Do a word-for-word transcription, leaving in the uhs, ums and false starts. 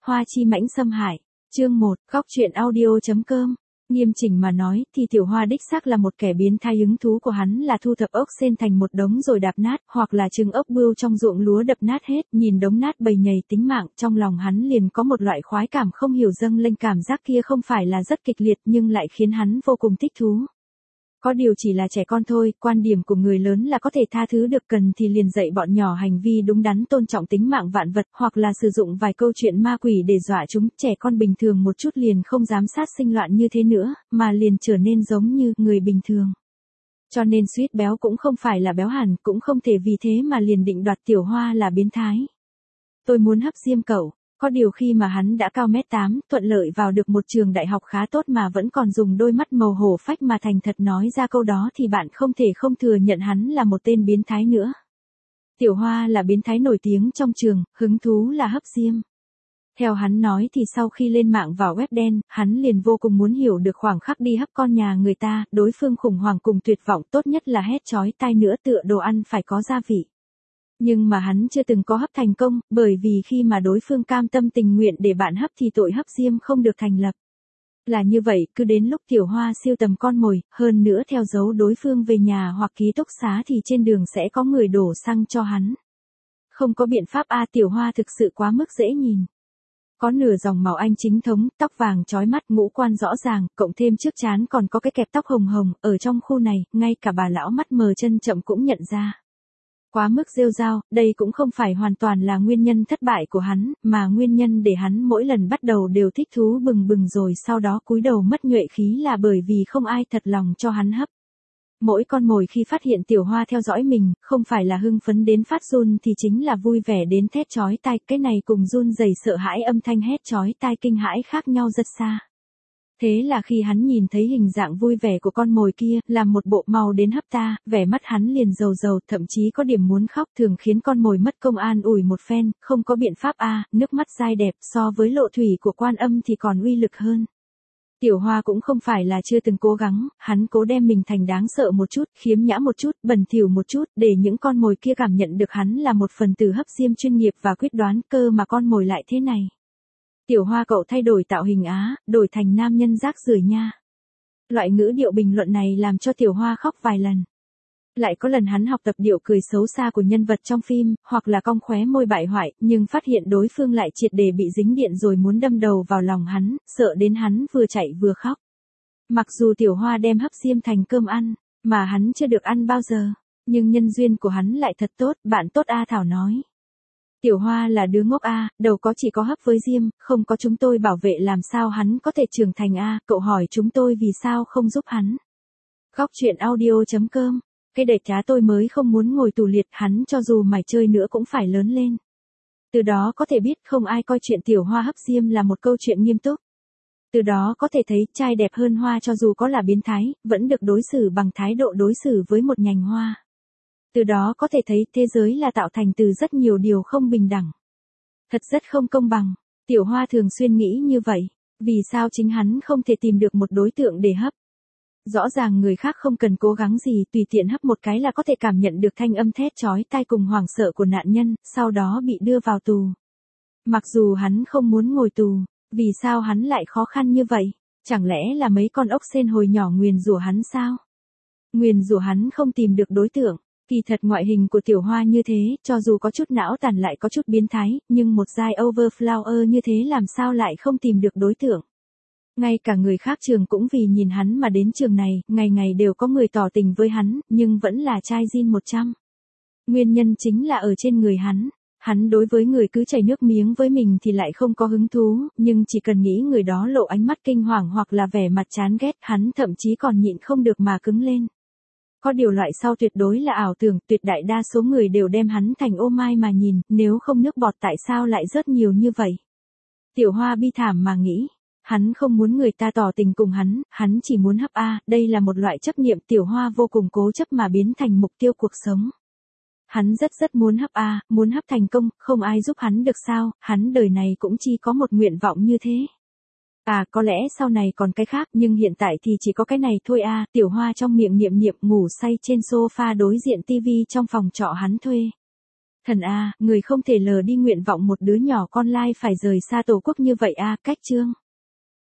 Hoa chi mãnh xâm hại. Chương một, góc truyện audio.com. Nghiêm chỉnh mà nói thì Tiểu Hoa đích xác là một kẻ biến thái, hứng thú của hắn là thu thập ốc sên thành một đống rồi đạp nát, hoặc là trứng ốc bươu trong ruộng lúa đập nát hết, nhìn đống nát bầy nhầy tính mạng, trong lòng hắn liền có một loại khoái cảm không hiểu dâng lên, cảm giác kia không phải là rất kịch liệt nhưng lại khiến hắn vô cùng thích thú. Có điều chỉ là trẻ con thôi, quan điểm của người lớn là có thể tha thứ được, cần thì liền dạy bọn nhỏ hành vi đúng đắn, tôn trọng tính mạng vạn vật, hoặc là sử dụng vài câu chuyện ma quỷ để dọa chúng. Trẻ con bình thường một chút liền không dám sát sinh loạn như thế nữa, mà liền trở nên giống như người bình thường. Cho nên suýt béo cũng không phải là béo hẳn, cũng không thể vì thế mà liền định đoạt Tiểu Hoa là biến thái. Tôi muốn hấp diêm cậu. Có điều khi mà hắn đã cao mét tám, thuận lợi vào được một trường đại học khá tốt mà vẫn còn dùng đôi mắt màu hổ phách mà thành thật nói ra câu đó thì bạn không thể không thừa nhận hắn là một tên biến thái nữa. Tiểu Hoa là biến thái nổi tiếng trong trường, hứng thú là hấp diêm. Theo hắn nói thì sau khi lên mạng vào web đen, hắn liền vô cùng muốn hiểu được khoảng khắc đi hấp con nhà người ta, đối phương khủng hoảng cùng tuyệt vọng, tốt nhất là hét chói tai nữa, tựa đồ ăn phải có gia vị. Nhưng mà hắn chưa từng có hấp thành công, bởi vì khi mà đối phương cam tâm tình nguyện để bạn hấp thì tội hấp diêm không được thành lập. Là như vậy, cứ đến lúc Tiểu Hoa siêu tầm con mồi, hơn nữa theo dấu đối phương về nhà hoặc ký túc xá thì trên đường sẽ có người đổ xăng cho hắn. Không có biện pháp a, Tiểu Hoa thực sự quá mức dễ nhìn. Có nửa dòng màu Anh chính thống, tóc vàng chói mắt, ngũ quan rõ ràng, cộng thêm trước trán còn có cái kẹp tóc hồng hồng, ở trong khu này, ngay cả bà lão mắt mờ chân chậm cũng nhận ra. Quá mức rêu rao, đây cũng không phải hoàn toàn là nguyên nhân thất bại của hắn, mà nguyên nhân để hắn mỗi lần bắt đầu đều thích thú bừng bừng rồi sau đó cúi đầu mất nhuệ khí là bởi vì không ai thật lòng cho hắn hấp. Mỗi con mồi khi phát hiện Tiểu Hoa theo dõi mình, không phải là hưng phấn đến phát run thì chính là vui vẻ đến thét chói tai, cái này cùng run rẩy sợ hãi âm thanh hét chói tai kinh hãi khác nhau rất xa. Thế là khi hắn nhìn thấy hình dạng vui vẻ của con mồi kia, làm một bộ mau đến hấp ta, vẻ mắt hắn liền dầu dầu, thậm chí có điểm muốn khóc, thường khiến con mồi mất công an ủi một phen, không có biện pháp a, nước mắt dai đẹp, so với lộ thủy của Quan Âm thì còn uy lực hơn. Tiểu Hoa cũng không phải là chưa từng cố gắng, hắn cố đem mình thành đáng sợ một chút, khiếm nhã một chút, bẩn thỉu một chút, để những con mồi kia cảm nhận được hắn là một phần tử hấp diêm chuyên nghiệp và quyết đoán, cơ mà con mồi lại thế này. Tiểu Hoa cậu thay đổi tạo hình á, đổi thành nam nhân rác rưởi nha. Loại ngữ điệu bình luận này làm cho Tiểu Hoa khóc vài lần. Lại có lần hắn học tập điệu cười xấu xa của nhân vật trong phim, hoặc là cong khóe môi bại hoại, nhưng phát hiện đối phương lại triệt để bị dính điện rồi muốn đâm đầu vào lòng hắn, sợ đến hắn vừa chạy vừa khóc. Mặc dù Tiểu Hoa đem hấp diêm thành cơm ăn, mà hắn chưa được ăn bao giờ, nhưng nhân duyên của hắn lại thật tốt, bạn tốt A Thảo nói. Tiểu Hoa là đứa ngốc a, đầu có chỉ có hấp với diêm, không có chúng tôi bảo vệ làm sao hắn có thể trưởng thành a, cậu hỏi chúng tôi vì sao không giúp hắn. Góc truyện audio.com, cái đệt cá tôi mới không muốn ngồi tù liệt, hắn cho dù mày chơi nữa cũng phải lớn lên. Từ đó có thể biết không ai coi chuyện Tiểu Hoa hấp diêm là một câu chuyện nghiêm túc. Từ đó có thể thấy trai đẹp hơn hoa cho dù có là biến thái, vẫn được đối xử bằng thái độ đối xử với một nhành hoa. Từ đó có thể thấy thế giới là tạo thành từ rất nhiều điều không bình đẳng. Thật rất không công bằng. Tiểu Hoa thường xuyên nghĩ như vậy. Vì sao chính hắn không thể tìm được một đối tượng để hấp? Rõ ràng người khác không cần cố gắng gì, tùy tiện hấp một cái là có thể cảm nhận được thanh âm thét chói tai cùng hoảng sợ của nạn nhân, sau đó bị đưa vào tù. Mặc dù hắn không muốn ngồi tù, vì sao hắn lại khó khăn như vậy? Chẳng lẽ là mấy con ốc sên hồi nhỏ nguyền rủa hắn sao? Nguyền rủa hắn không tìm được đối tượng. Kỳ thật ngoại hình của Tiểu Hoa như thế, cho dù có chút não tàn lại có chút biến thái, nhưng một giai overflower như thế làm sao lại không tìm được đối tượng. Ngay cả người khác trường cũng vì nhìn hắn mà đến trường này, ngày ngày đều có người tỏ tình với hắn, nhưng vẫn là trai Jin một trăm. Nguyên nhân chính là ở trên người hắn. Hắn đối với người cứ chảy nước miếng với mình thì lại không có hứng thú, nhưng chỉ cần nghĩ người đó lộ ánh mắt kinh hoàng hoặc là vẻ mặt chán ghét, hắn thậm chí còn nhịn không được mà cứng lên. Có điều loại sau tuyệt đối là ảo tưởng, tuyệt đại đa số người đều đem hắn thành ô mai mà nhìn, nếu không nước bọt tại sao lại rớt nhiều như vậy. Tiểu Hoa bi thảm mà nghĩ, hắn không muốn người ta tỏ tình cùng hắn, hắn chỉ muốn hấp a, đây là một loại chấp niệm. Tiểu Hoa vô cùng cố chấp mà biến thành mục tiêu cuộc sống. Hắn rất rất muốn hấp a, muốn hấp thành công, không ai giúp hắn được sao, hắn đời này cũng chỉ có một nguyện vọng như thế. À có lẽ sau này còn cái khác nhưng hiện tại thì chỉ có cái này thôi a, à, Tiểu Hoa trong miệng niệm niệm ngủ say trên sofa đối diện tivi trong phòng trọ hắn thuê. Thần a, người không thể lờ đi nguyện vọng một đứa nhỏ con lai phải rời xa tổ quốc như vậy a, cách chương.